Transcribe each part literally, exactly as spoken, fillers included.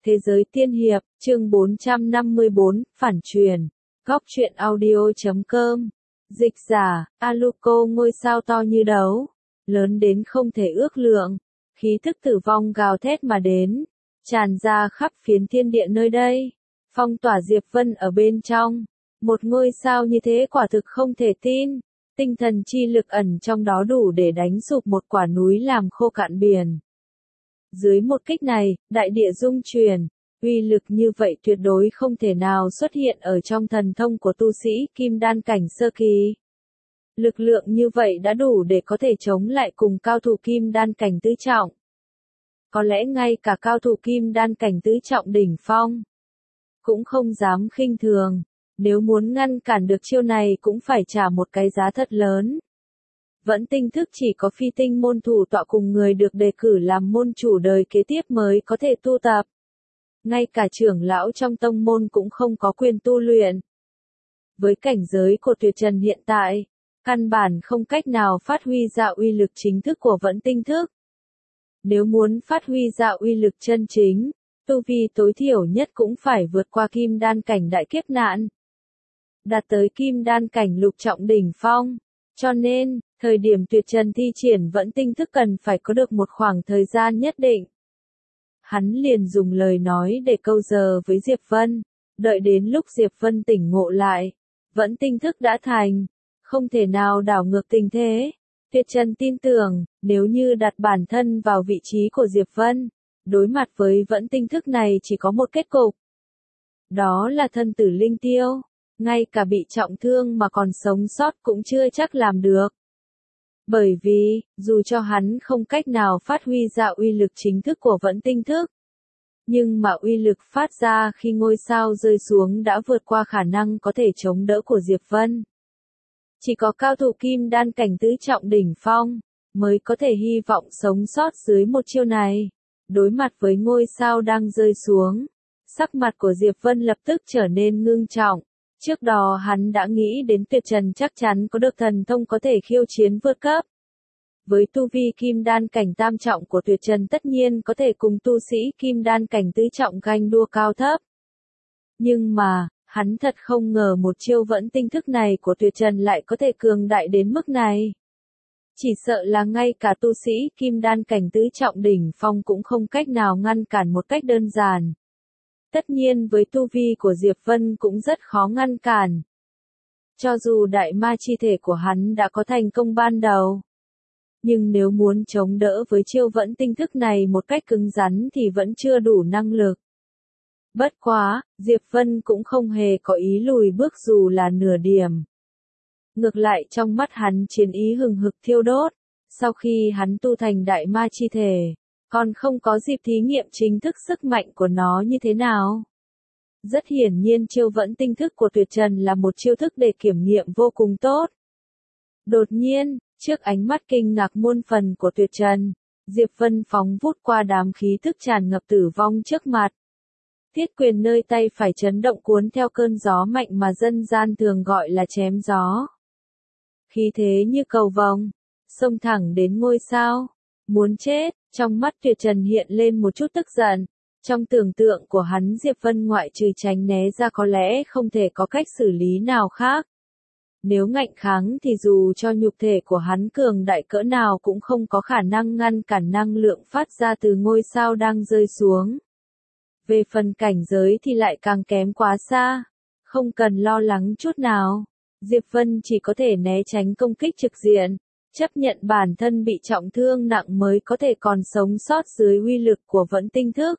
Thế giới tiên hiệp, chương bốn trăm năm mươi bốn, phản truyền. Góc truyện audio chấm com. Dịch giả, Aluko ngôi sao to như đấu, lớn đến không thể ước lượng. Khí thức tử vong gào thét mà đến, tràn ra khắp phiến thiên địa nơi đây. Phong tỏa Diệp Vân ở bên trong. Một ngôi sao như thế quả thực không thể tin. Tinh thần chi lực ẩn trong đó đủ để đánh sụp một quả núi làm khô cạn biển. Dưới một kích này, đại địa rung chuyển, uy lực như vậy tuyệt đối không thể nào xuất hiện ở trong thần thông của tu sĩ kim đan cảnh sơ kỳ. Lực lượng như vậy đã đủ để có thể chống lại cùng cao thủ kim đan cảnh tứ trọng. Có lẽ ngay cả cao thủ kim đan cảnh tứ trọng đỉnh phong cũng không dám khinh thường, nếu muốn ngăn cản được chiêu này cũng phải trả một cái giá thật lớn. Vẫn tinh thức chỉ có phi tinh môn thủ tọa cùng người được đề cử làm môn chủ đời kế tiếp mới có thể tu tập. Ngay cả trưởng lão trong tông môn cũng không có quyền tu luyện. Với cảnh giới của Tuyệt Trần hiện tại, căn bản không cách nào phát huy ra uy lực chính thức của vẫn tinh thức. Nếu muốn phát huy ra uy lực chân chính, tu vi tối thiểu nhất cũng phải vượt qua kim đan cảnh đại kiếp nạn, đạt tới kim đan cảnh lục trọng đỉnh phong. Cho nên, thời điểm Tuyệt Trần thi triển vẫn tinh thức cần phải có được một khoảng thời gian nhất định. Hắn liền dùng lời nói để câu giờ với Diệp Vân, đợi đến lúc Diệp Vân tỉnh ngộ lại, vẫn tinh thức đã thành, không thể nào đảo ngược tình thế. Tuyệt Trần tin tưởng, nếu như đặt bản thân vào vị trí của Diệp Vân, đối mặt với vẫn tinh thức này chỉ có một kết cục. Đó là thân tử linh tiêu. Ngay cả bị trọng thương mà còn sống sót cũng chưa chắc làm được. Bởi vì, dù cho hắn không cách nào phát huy ra uy lực chính thức của vẫn tinh thức, nhưng mà uy lực phát ra khi ngôi sao rơi xuống đã vượt qua khả năng có thể chống đỡ của Diệp Vân. Chỉ có cao thủ kim đan cảnh tứ trọng đỉnh phong, mới có thể hy vọng sống sót dưới một chiêu này. Đối mặt với ngôi sao đang rơi xuống, sắc mặt của Diệp Vân lập tức trở nên ngưng trọng. Trước đó hắn đã nghĩ đến Tuyệt Trần chắc chắn có được thần thông có thể khiêu chiến vượt cấp. Với tu vi kim đan cảnh tam trọng của Tuyệt Trần tất nhiên có thể cùng tu sĩ kim đan cảnh tứ trọng ganh đua cao thấp. Nhưng mà, hắn thật không ngờ một chiêu vẫn tinh thức này của Tuyệt Trần lại có thể cường đại đến mức này. Chỉ sợ là ngay cả tu sĩ kim đan cảnh tứ trọng đỉnh phong cũng không cách nào ngăn cản một cách đơn giản. Tất nhiên với tu vi của Diệp Vân cũng rất khó ngăn cản. Cho dù đại ma chi thể của hắn đã có thành công ban đầu, nhưng nếu muốn chống đỡ với chiêu vẫn tinh thức này một cách cứng rắn thì vẫn chưa đủ năng lực. Bất quá, Diệp Vân cũng không hề có ý lùi bước dù là nửa điểm. Ngược lại trong mắt hắn chiến ý hừng hực thiêu đốt, sau khi hắn tu thành đại ma chi thể, còn không có dịp thí nghiệm chính thức sức mạnh của nó như thế nào. Rất hiển nhiên chiêu vẫn tinh thức của Tuyệt Trần là một chiêu thức để kiểm nghiệm vô cùng tốt. Đột nhiên, trước ánh mắt kinh ngạc muôn phần của Tuyệt Trần, Diệp Vân phóng vút qua đám khí thức tràn ngập tử vong trước mặt. Thiết quyền nơi tay phải chấn động cuốn theo cơn gió mạnh mà dân gian thường gọi là chém gió. Khí thế như cầu vồng, xông thẳng đến ngôi sao. Muốn chết, trong mắt Tuyệt Trần hiện lên một chút tức giận. Trong tưởng tượng của hắn Diệp Vân ngoại trừ tránh né ra có lẽ không thể có cách xử lý nào khác. Nếu ngạnh kháng thì dù cho nhục thể của hắn cường đại cỡ nào cũng không có khả năng ngăn cản năng lượng phát ra từ ngôi sao đang rơi xuống. Về phần cảnh giới thì lại càng kém quá xa. Không cần lo lắng chút nào. Diệp Vân chỉ có thể né tránh công kích trực diện. Chấp nhận bản thân bị trọng thương nặng mới có thể còn sống sót dưới uy lực của vẫn tinh thức.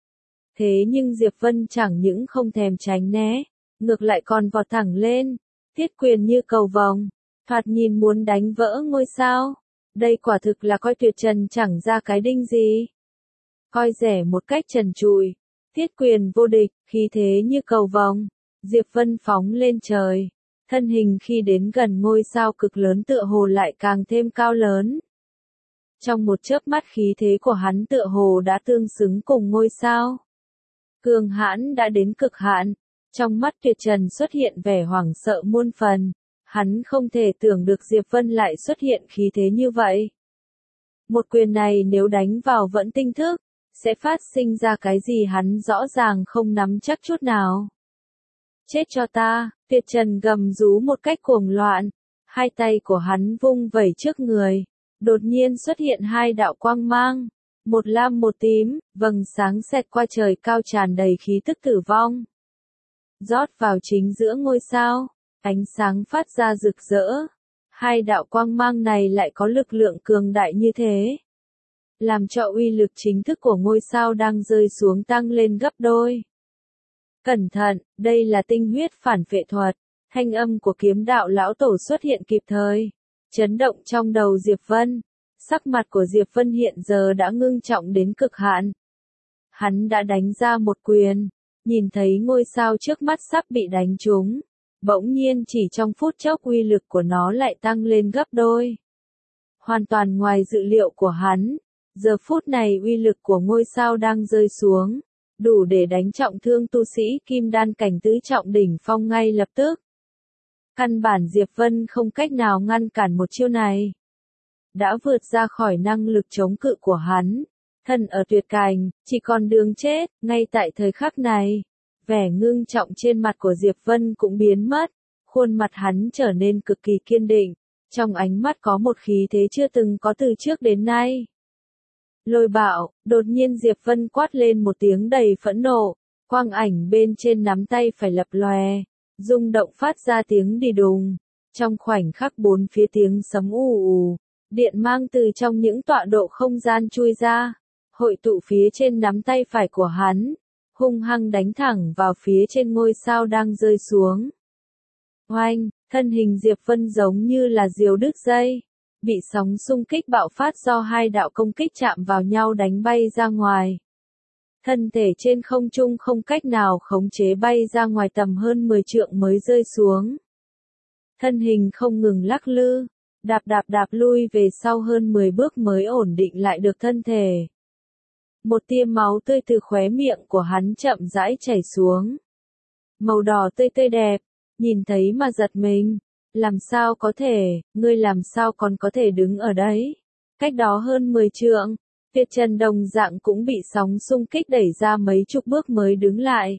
Thế nhưng Diệp Vân chẳng những không thèm tránh né, ngược lại còn vọt thẳng lên, thiết quyền như cầu vồng, thoạt nhìn muốn đánh vỡ ngôi sao. Đây quả thực là coi Tuyệt Trần chẳng ra cái đinh gì. Coi rẻ một cách trần trụi, thiết quyền vô địch, khí thế như cầu vồng, Diệp Vân phóng lên trời. Thân hình khi đến gần ngôi sao cực lớn tựa hồ lại càng thêm cao lớn. Trong một chớp mắt khí thế của hắn tựa hồ đã tương xứng cùng ngôi sao. Cường hãn đã đến cực hạn. Trong mắt Tuyệt Trần xuất hiện vẻ hoảng sợ muôn phần. Hắn không thể tưởng được Diệp Vân lại xuất hiện khí thế như vậy. Một quyền này nếu đánh vào vẫn tinh thức, sẽ phát sinh ra cái gì hắn rõ ràng không nắm chắc chút nào. Chết cho ta, Tuyệt Trần gầm rú một cách cuồng loạn, hai tay của hắn vung vẩy trước người, đột nhiên xuất hiện hai đạo quang mang, một lam một tím, vầng sáng xẹt qua trời cao tràn đầy khí tức tử vong. Rót vào chính giữa ngôi sao, ánh sáng phát ra rực rỡ. Hai đạo quang mang này lại có lực lượng cường đại như thế, làm cho uy lực chính thức của ngôi sao đang rơi xuống tăng lên gấp đôi. Cẩn thận, đây là tinh huyết phản phệ thuật. Thanh âm của kiếm đạo lão tổ xuất hiện kịp thời, chấn động trong đầu Diệp Vân. Sắc mặt của Diệp Vân hiện giờ đã ngưng trọng đến cực hạn. Hắn đã đánh ra một quyền, nhìn thấy ngôi sao trước mắt sắp bị đánh trúng. Bỗng nhiên chỉ trong phút chốc uy lực của nó lại tăng lên gấp đôi. Hoàn toàn ngoài dự liệu của hắn, giờ phút này uy lực của ngôi sao đang rơi xuống, đủ để đánh trọng thương tu sĩ kim đan cảnh tứ trọng đỉnh phong ngay lập tức. Căn bản Diệp Vân không cách nào ngăn cản một chiêu này. Đã vượt ra khỏi năng lực chống cự của hắn, thân ở tuyệt cảnh, chỉ còn đường chết, ngay tại thời khắc này. Vẻ ngưng trọng trên mặt của Diệp Vân cũng biến mất, khuôn mặt hắn trở nên cực kỳ kiên định, trong ánh mắt có một khí thế chưa từng có từ trước đến nay. Lôi bạo, đột nhiên Diệp Vân quát lên một tiếng đầy phẫn nộ, quang ảnh bên trên nắm tay phải lập lòe, rung động phát ra tiếng đi đùng, trong khoảnh khắc bốn phía tiếng sấm ù ù, điện mang từ trong những tọa độ không gian chui ra, hội tụ phía trên nắm tay phải của hắn. Hung hăng đánh thẳng vào phía trên ngôi sao đang rơi xuống. Oanh, thân hình Diệp Vân giống như là diều đứt dây, bị sóng xung kích bạo phát do hai đạo công kích chạm vào nhau đánh bay ra ngoài. Thân thể trên không trung không cách nào khống chế bay ra ngoài tầm hơn mười trượng mới rơi xuống. Thân hình không ngừng lắc lư, đạp đạp đạp lui về sau hơn mười bước mới ổn định lại được thân thể. Một tia máu tươi từ khóe miệng của hắn chậm rãi chảy xuống. Màu đỏ tươi tươi đẹp, nhìn thấy mà giật mình. Làm sao có thể, ngươi làm sao còn có thể đứng ở đấy? Cách đó hơn mười trượng, Tuyệt Trần đồng dạng cũng bị sóng xung kích đẩy ra mấy chục bước mới đứng lại.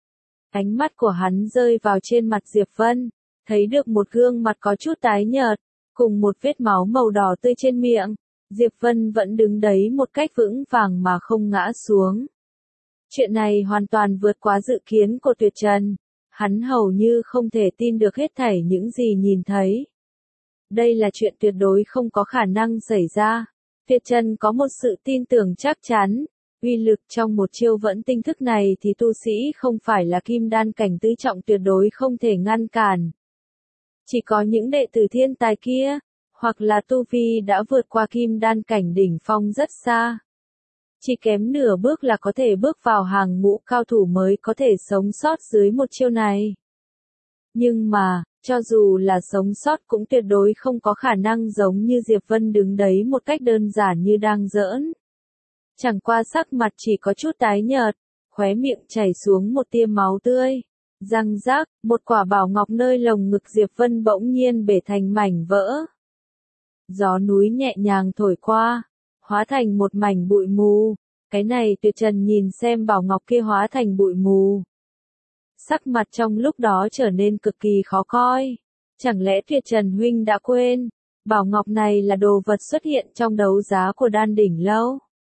Ánh mắt của hắn rơi vào trên mặt Diệp Vân, thấy được một gương mặt có chút tái nhợt, cùng một vết máu màu đỏ tươi trên miệng. Diệp Vân vẫn đứng đấy một cách vững vàng mà không ngã xuống. Chuyện này hoàn toàn vượt quá dự kiến của Tuyệt Trần. Hắn hầu như không thể tin được hết thảy những gì nhìn thấy. Đây là chuyện tuyệt đối không có khả năng xảy ra. Tuyệt Trần có một sự tin tưởng chắc chắn. Uy lực trong một chiêu vẫn tinh thức này thì tu sĩ không phải là kim đan cảnh tứ trọng tuyệt đối không thể ngăn cản. Chỉ có những đệ tử thiên tài kia, hoặc là tu vi đã vượt qua kim đan cảnh đỉnh phong rất xa. Chỉ kém nửa bước là có thể bước vào hàng ngũ cao thủ mới có thể sống sót dưới một chiêu này. Nhưng mà, cho dù là sống sót cũng tuyệt đối không có khả năng giống như Diệp Vân đứng đấy một cách đơn giản như đang giỡn. Chẳng qua sắc mặt chỉ có chút tái nhợt, khóe miệng chảy xuống một tia máu tươi. Răng rác, một quả bảo ngọc nơi lồng ngực Diệp Vân bỗng nhiên bể thành mảnh vỡ. Gió núi nhẹ nhàng thổi qua, hóa thành một mảnh bụi mù. Cái này Tuyệt Trần nhìn xem bảo ngọc kia hóa thành bụi mù. Sắc mặt trong lúc đó trở nên cực kỳ khó coi. Chẳng lẽ Tuyệt Trần huynh đã quên, bảo ngọc này là đồ vật xuất hiện trong đấu giá của Đan Đỉnh Lâu.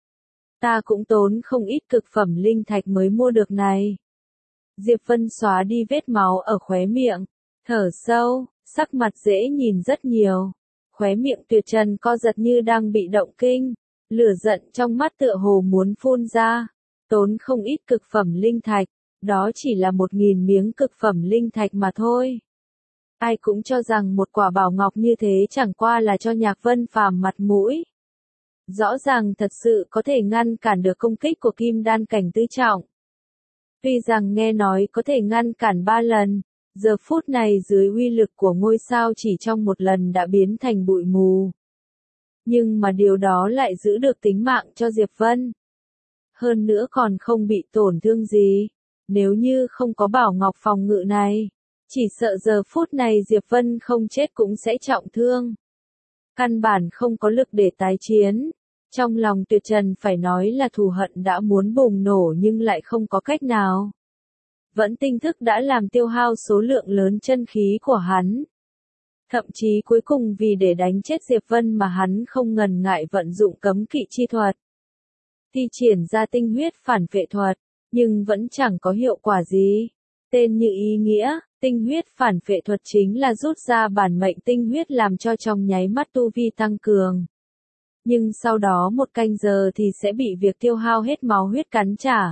Ta cũng tốn không ít cực phẩm linh thạch mới mua được này. Diệp Vân xóa đi vết máu ở khóe miệng, thở sâu, sắc mặt dễ nhìn rất nhiều. Khóe miệng Tuyệt Trần co giật như đang bị động kinh, lửa giận trong mắt tựa hồ muốn phun ra, tốn không ít cực phẩm linh thạch, đó chỉ là một nghìn miếng cực phẩm linh thạch mà thôi. Ai cũng cho rằng một quả bảo ngọc như thế chẳng qua là cho Nhạc Vân Phàm mặt mũi. Rõ ràng thật sự có thể ngăn cản được công kích của kim đan cảnh tứ trọng. Tuy rằng nghe nói có thể ngăn cản ba lần, giờ phút này dưới uy lực của ngôi sao chỉ trong một lần đã biến thành bụi mù. Nhưng mà điều đó lại giữ được tính mạng cho Diệp Vân. Hơn nữa còn không bị tổn thương gì. Nếu như không có bảo ngọc phòng ngự này, chỉ sợ giờ phút này Diệp Vân không chết cũng sẽ trọng thương. Căn bản không có lực để tái chiến. Trong lòng Tuyệt Trần phải nói là thù hận đã muốn bùng nổ nhưng lại không có cách nào. Vẫn tinh thức đã làm tiêu hao số lượng lớn chân khí của hắn. Thậm chí cuối cùng vì để đánh chết Diệp Vân mà hắn không ngần ngại vận dụng cấm kỵ chi thuật. Thi triển ra tinh huyết phản vệ thuật, nhưng vẫn chẳng có hiệu quả gì. Tên như ý nghĩa, tinh huyết phản vệ thuật chính là rút ra bản mệnh tinh huyết làm cho trong nháy mắt tu vi tăng cường. Nhưng sau đó một canh giờ thì sẽ bị việc tiêu hao hết máu huyết cắn trả.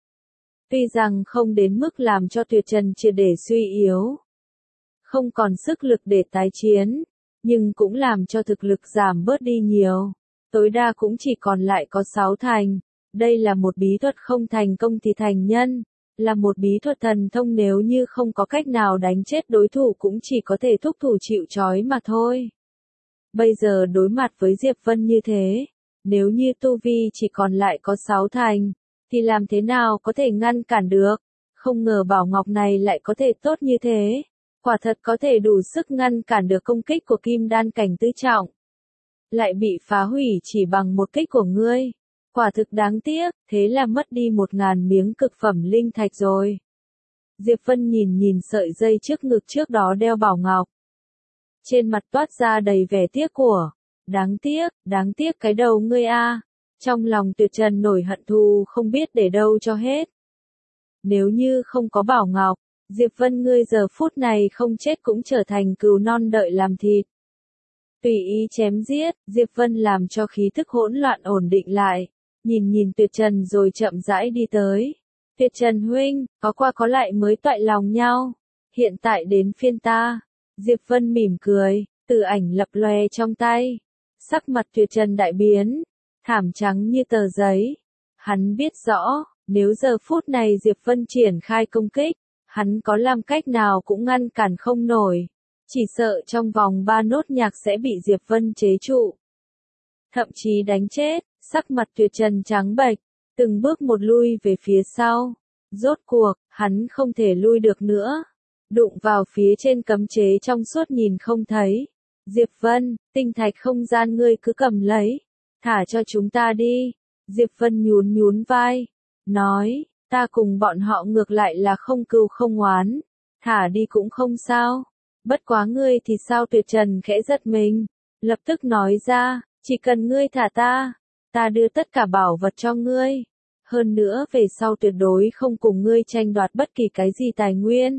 Tuy rằng không đến mức làm cho Tuyệt Trần triệt để suy yếu, không còn sức lực để tái chiến, nhưng cũng làm cho thực lực giảm bớt đi nhiều. Tối đa cũng chỉ còn lại có sáu thành. Đây là một bí thuật không thành công thì thành nhân, là một bí thuật thần thông nếu như không có cách nào đánh chết đối thủ cũng chỉ có thể thúc thủ chịu trói mà thôi. Bây giờ đối mặt với Diệp Vân như thế, nếu như tu vi chỉ còn lại có sáu thành, thì làm thế nào có thể ngăn cản được? Không ngờ bảo ngọc này lại có thể tốt như thế, quả thật có thể đủ sức ngăn cản được công kích của kim đan cảnh tứ trọng. Lại bị phá hủy chỉ bằng một kích của ngươi. Quả thực đáng tiếc, thế là mất đi một ngàn miếng cực phẩm linh thạch rồi. Diệp Vân nhìn nhìn sợi dây trước ngực trước đó đeo bảo ngọc. Trên mặt toát ra đầy vẻ tiếc của. Đáng tiếc, đáng tiếc cái đầu ngươi a. Trong lòng Tuyệt Trần nổi hận thù không biết để đâu cho hết. Nếu như không có bảo ngọc, Diệp Vân ngươi giờ phút này không chết cũng trở thành cừu non đợi làm thịt. Tùy ý chém giết, Diệp Vân làm cho khí thức hỗn loạn ổn định lại. Nhìn nhìn Tuyệt Trần rồi chậm rãi đi tới. Tuyệt Trần huynh, có qua có lại mới toại lòng nhau. Hiện tại đến phiên ta. Diệp Vân mỉm cười, từ ảnh lập lòe trong tay. Sắc mặt Tuyệt Trần đại biến, thảm trắng như tờ giấy. Hắn biết rõ, nếu giờ phút này Diệp Vân triển khai công kích, hắn có làm cách nào cũng ngăn cản không nổi. Chỉ sợ trong vòng ba nốt nhạc sẽ bị Diệp Vân chế trụ. Thậm chí đánh chết. Sắc mặt Tuyệt Trần trắng bệch, từng bước một lui về phía sau. Rốt cuộc, hắn không thể lui được nữa. Đụng vào phía trên cấm chế trong suốt nhìn không thấy. Diệp Vân, tinh thạch không gian ngươi cứ cầm lấy. Thả cho chúng ta đi. Diệp Vân nhún nhún vai. Nói, ta cùng bọn họ ngược lại là không cừu không oán. Thả đi cũng không sao. Bất quá ngươi thì sao? Tuyệt Trần khẽ giật mình. Lập tức nói ra, chỉ cần ngươi thả ta. Ta đưa tất cả bảo vật cho ngươi. Hơn nữa về sau tuyệt đối không cùng ngươi tranh đoạt bất kỳ cái gì tài nguyên.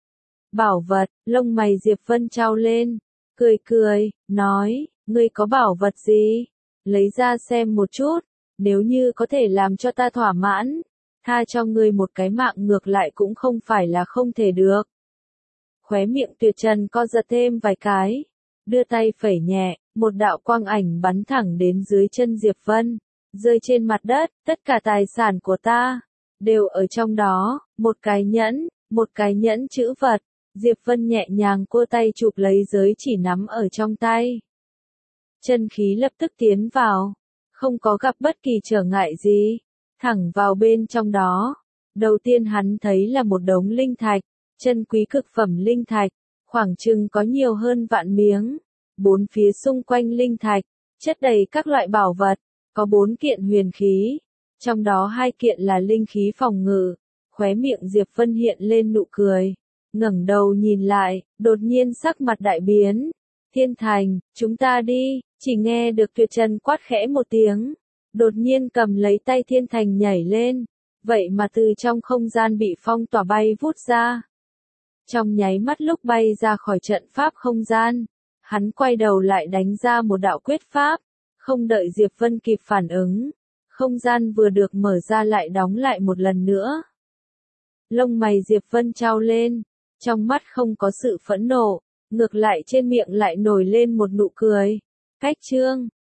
Bảo vật, lông mày Diệp Vân trao lên. Cười cười, nói, ngươi có bảo vật gì? Lấy ra xem một chút. Nếu như có thể làm cho ta thỏa mãn, tha cho ngươi một cái mạng ngược lại cũng không phải là không thể được. Khóe miệng Tuyệt Trần co giật thêm vài cái. Đưa tay phẩy nhẹ. Một đạo quang ảnh bắn thẳng đến dưới chân Diệp Vân, rơi trên mặt đất, tất cả tài sản của ta, đều ở trong đó, một cái nhẫn, một cái nhẫn chữ vật, Diệp Vân nhẹ nhàng cua tay chụp lấy giới chỉ nắm ở trong tay. Chân khí lập tức tiến vào, không có gặp bất kỳ trở ngại gì, thẳng vào bên trong đó. Đầu tiên hắn thấy là một đống linh thạch, chân quý cực phẩm linh thạch, khoảng chừng có nhiều hơn vạn miếng. Bốn phía xung quanh linh thạch, chất đầy các loại bảo vật, có bốn kiện huyền khí, trong đó hai kiện là linh khí phòng ngự. Khóe miệng Diệp Vân hiện lên nụ cười, ngẩng đầu nhìn lại, đột nhiên sắc mặt đại biến. Thiên Thành, chúng ta đi, chỉ nghe được Tuyệt Trần quát khẽ một tiếng, đột nhiên cầm lấy tay Thiên Thành nhảy lên, vậy mà từ trong không gian bị phong tỏa bay vút ra. Trong nháy mắt lúc bay ra khỏi trận pháp không gian, hắn quay đầu lại đánh ra một đạo quyết pháp, không đợi Diệp Vân kịp phản ứng, không gian vừa được mở ra lại đóng lại một lần nữa. Lông mày Diệp Vân trao lên, trong mắt không có sự phẫn nộ, ngược lại trên miệng lại nổi lên một nụ cười. Cách chương